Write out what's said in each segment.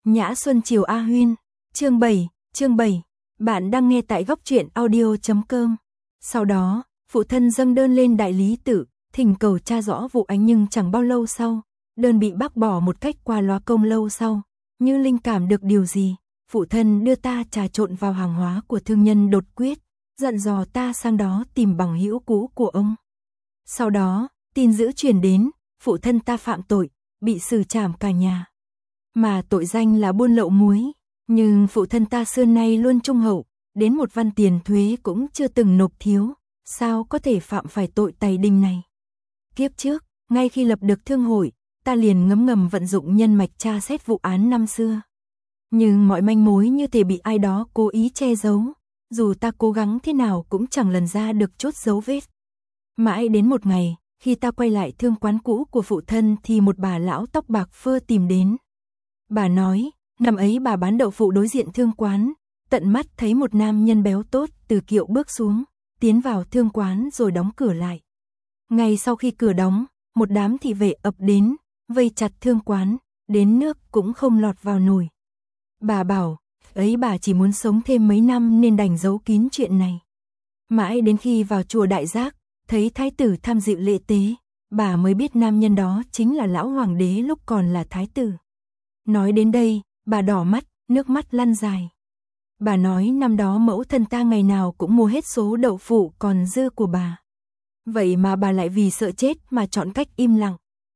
Nhã Xuân Chiều A Huyên, chương 7, bạn đang nghe tại góc truyện audio.com. Sau đó, phụ thân dâng đơn lên đại lý tự, thỉnh cầu tra rõ vụ án, nhưng chẳng bao lâu sau, đơn bị bác bỏ một cách qua loa. Không lâu sau, như linh cảm được điều gì, phụ thân đưa ta trà trộn vào hàng hóa của thương nhân đột quyết, dặn dò ta sang đó tìm bằng hữu cũ của ông. Sau đó, tin dữ truyền đến, phụ thân ta phạm tội, bị xử trảm cả nhà. Mà tội danh là buôn lậu muối, nhưng phụ thân ta xưa nay luôn trung hậu, đến một văn tiền thuế cũng chưa từng nộp thiếu, sao có thể phạm phải tội tày đình này. Kiếp trước, ngay khi lập được thương hội, ta liền ngấm ngầm vận dụng nhân mạch tra xét vụ án năm xưa. Nhưng mọi manh mối như thể bị ai đó cố ý che giấu, dù ta cố gắng thế nào cũng chẳng lần ra được chút dấu vết. Mãi đến một ngày, khi ta quay lại thương quán cũ của phụ thân thì một bà lão tóc bạc phơ tìm đến. Bà nói, năm ấy bà bán đậu phụ đối diện thương quán, tận mắt thấy một nam nhân béo tốt từ kiệu bước xuống, tiến vào thương quán rồi đóng cửa lại. Ngay sau khi cửa đóng, một đám thị vệ ập đến, vây chặt thương quán, đến nước cũng không lọt vào nồi. Bà bảo, ấy bà chỉ muốn sống thêm mấy năm nên đành giấu kín chuyện này. Mãi đến khi vào chùa Đại Giác, thấy thái tử tham dự lễ tế, bà mới biết nam nhân đó chính là lão hoàng đế lúc còn là thái tử. Nói đến đây, bà đỏ mắt, nước mắt lăn dài. Bà nói năm đó mẫu thân ta ngày nào cũng mua hết số đậu phụ còn dư của bà. Vậy mà bà lại vì sợ chết mà chọn cách im lặng.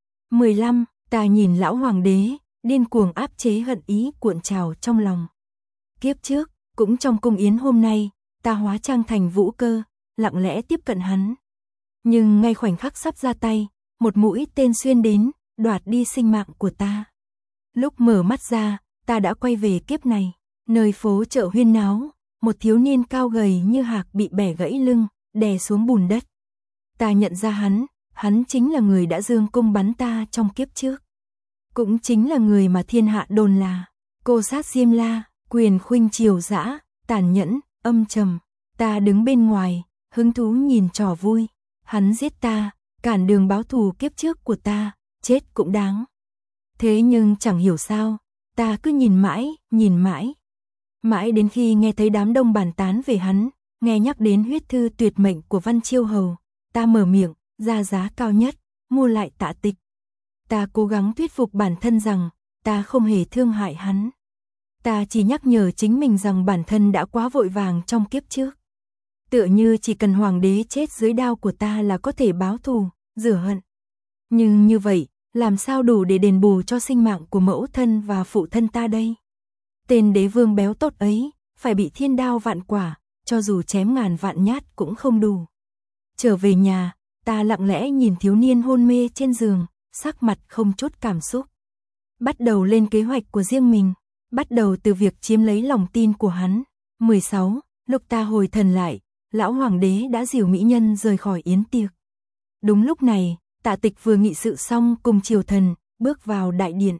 15. Ta nhìn lão hoàng đế, điên cuồng áp chế hận ý cuộn trào trong lòng. Kiếp trước, cũng trong cung yến hôm nay, ta hóa trang thành Vũ Cơ, lặng lẽ tiếp cận hắn. Nhưng ngay khoảnh khắc sắp ra tay, một mũi tên xuyên đến, đoạt đi sinh mạng của ta. Lúc mở mắt ra, ta đã quay về kiếp này, nơi phố chợ huyên náo, một thiếu niên cao gầy như hạc bị bẻ gãy lưng, đè xuống bùn đất. Ta nhận ra hắn chính là người đã dương cung bắn ta trong kiếp trước. Cũng chính là người mà thiên hạ đồn là cô sát Diêm La, quyền khuynh triều dã, tàn nhẫn, âm trầm. Ta đứng bên ngoài, hứng thú nhìn trò vui. Hắn giết ta, cản đường báo thù kiếp trước của ta, chết cũng đáng. Thế nhưng chẳng hiểu sao, ta cứ nhìn mãi. Mãi đến khi nghe thấy đám đông bàn tán về hắn, nghe nhắc đến huyết thư tuyệt mệnh của Văn Chiêu Hầu, ta mở miệng, ra giá cao nhất, mua lại Tạ Tịch. Ta cố gắng thuyết phục bản thân rằng, ta không hề thương hại hắn. Ta chỉ nhắc nhở chính mình rằng bản thân đã quá vội vàng trong kiếp trước. Tựa như chỉ cần hoàng đế chết dưới đao của ta là có thể báo thù, rửa hận. Nhưng như vậy, làm sao đủ để đền bù cho sinh mạng của mẫu thân và phụ thân ta đây? Tên đế vương béo tốt ấy, phải bị thiên đao vạn quả, cho dù chém ngàn vạn nhát cũng không đủ. Trở về nhà, ta lặng lẽ nhìn thiếu niên hôn mê trên giường, sắc mặt không chút cảm xúc. Bắt đầu lên kế hoạch của riêng mình, bắt đầu từ việc chiếm lấy lòng tin của hắn. 16. Lúc ta hồi thần lại, lão hoàng đế đã dìu mỹ nhân rời khỏi yến tiệc. Đúng lúc này, Tạ Tịch vừa nghị sự xong cùng triều thần, bước vào đại điện.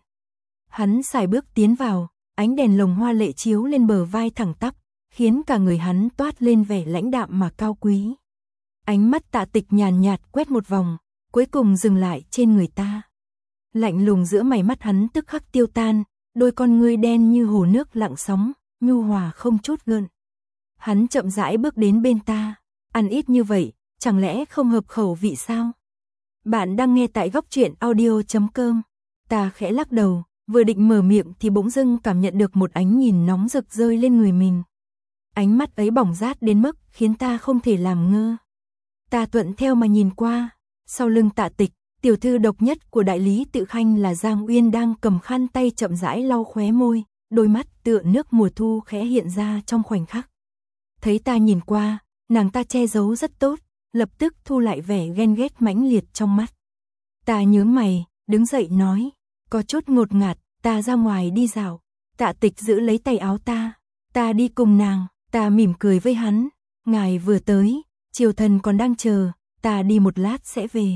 Hắn sải bước tiến vào, ánh đèn lồng hoa lệ chiếu lên bờ vai thẳng tắp, khiến cả người hắn toát lên vẻ lãnh đạm mà cao quý. Ánh mắt Tạ Tịch nhàn nhạt quét một vòng, cuối cùng dừng lại trên người ta. Lạnh lùng giữa mày mắt hắn tức khắc tiêu tan, đôi con ngươi đen như hồ nước lặng sóng, nhu hòa không chút gợn. Hắn chậm rãi bước đến bên ta, ăn ít như vậy, chẳng lẽ không hợp khẩu vị sao? Bạn đang nghe tại góc truyện audio.com. Ta khẽ lắc đầu, vừa định mở miệng thì bỗng dưng cảm nhận được một ánh nhìn nóng rực rơi lên người mình. Ánh mắt ấy bỏng rát đến mức khiến ta không thể làm ngơ. Ta thuận theo mà nhìn qua, sau lưng Tạ Tịch, tiểu thư độc nhất của đại lý tự Khanh là Giang Uyên đang cầm khăn tay chậm rãi lau khóe môi, đôi mắt tựa nước mùa thu khẽ hiện ra trong khoảnh khắc. Thấy ta nhìn qua, nàng ta che giấu rất tốt, lập tức thu lại vẻ ghen ghét mãnh liệt trong mắt. Ta nhướng mày, đứng dậy nói, có chút ngột ngạt, ta ra ngoài đi dạo. Tạ Tịch giữ lấy tay áo ta đi cùng nàng. Ta mỉm cười với hắn, ngài vừa tới, triều thần còn đang chờ, ta đi một lát sẽ về.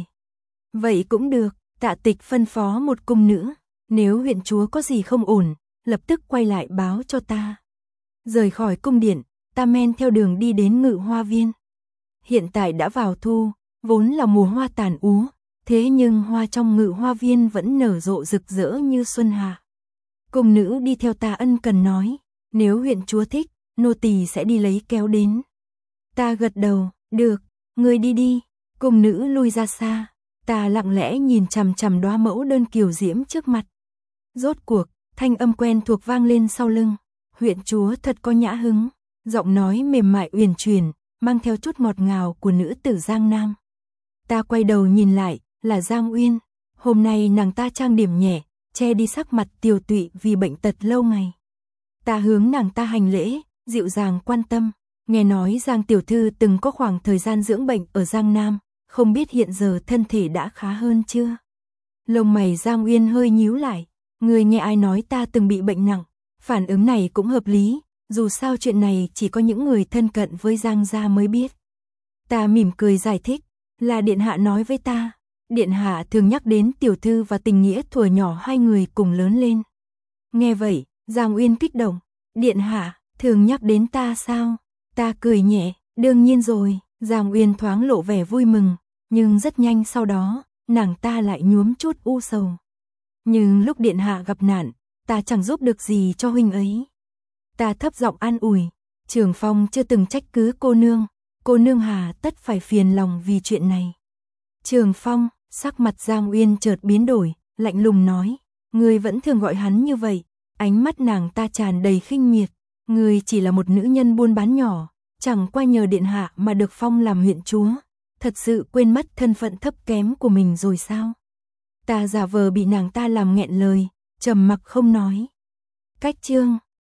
Vậy cũng được, Tạ Tịch phân phó một cung nữ, nếu huyện chúa có gì không ổn, lập tức quay lại báo cho ta. Rời khỏi cung điện, ta men theo đường đi đến Ngự Hoa Viên. Hiện tại đã vào thu, vốn là mùa hoa tàn úa, thế nhưng hoa trong Ngự Hoa Viên vẫn nở rộ rực rỡ như xuân hạ. Cung nữ đi theo ta ân cần nói, nếu huyện chúa thích, nô tỳ sẽ đi lấy kéo đến. Ta gật đầu, được, ngươi đi đi. Cung nữ lui ra xa, ta lặng lẽ nhìn chằm chằm đóa mẫu đơn kiều diễm trước mặt. Rốt cuộc, thanh âm quen thuộc vang lên sau lưng, huyện chúa thật có nhã hứng, giọng nói mềm mại uyển chuyển, mang theo chút ngọt ngào của nữ tử Giang Nam. Ta quay đầu nhìn lại, là Giang Uyên, hôm nay nàng ta trang điểm nhẹ, che đi sắc mặt tiều tụy vì bệnh tật lâu ngày. Ta hướng nàng ta hành lễ, dịu dàng quan tâm, nghe nói Giang tiểu thư từng có khoảng thời gian dưỡng bệnh ở Giang Nam, không biết hiện giờ thân thể đã khá hơn chưa? Lông mày Giang Uyên hơi nhíu lại, người nghe ai nói ta từng bị bệnh nặng, phản ứng này cũng hợp lý, dù sao chuyện này chỉ có những người thân cận với Giang gia mới biết. Ta mỉm cười giải thích, là điện hạ nói với ta, điện hạ thường nhắc đến tiểu thư và tình nghĩa thuở nhỏ hai người cùng lớn lên. Nghe vậy, Giang Uyên kích động, điện hạ, thường nhắc đến ta sao? Ta cười nhẹ, đương nhiên rồi, Giang Uyên thoáng lộ vẻ vui mừng, nhưng rất nhanh sau đó, nàng ta lại nhuốm chút u sầu. Nhưng lúc điện hạ gặp nạn, ta chẳng giúp được gì cho huynh ấy. Ta thấp giọng an ủi, Trường Phong chưa từng trách cứ cô nương hà tất phải phiền lòng vì chuyện này. Trường Phong, sắc mặt Giang Uyên chợt biến đổi, lạnh lùng nói, ngươi vẫn thường gọi hắn như vậy. Ánh mắt nàng ta tràn đầy khinh miệt, ngươi chỉ là một nữ nhân buôn bán nhỏ, chẳng qua nhờ điện hạ mà được phong làm huyện chúa, thật sự quên mất thân phận thấp kém của mình rồi sao? Ta giả vờ bị nàng ta làm nghẹn lời, trầm mặc không nói. Cách chương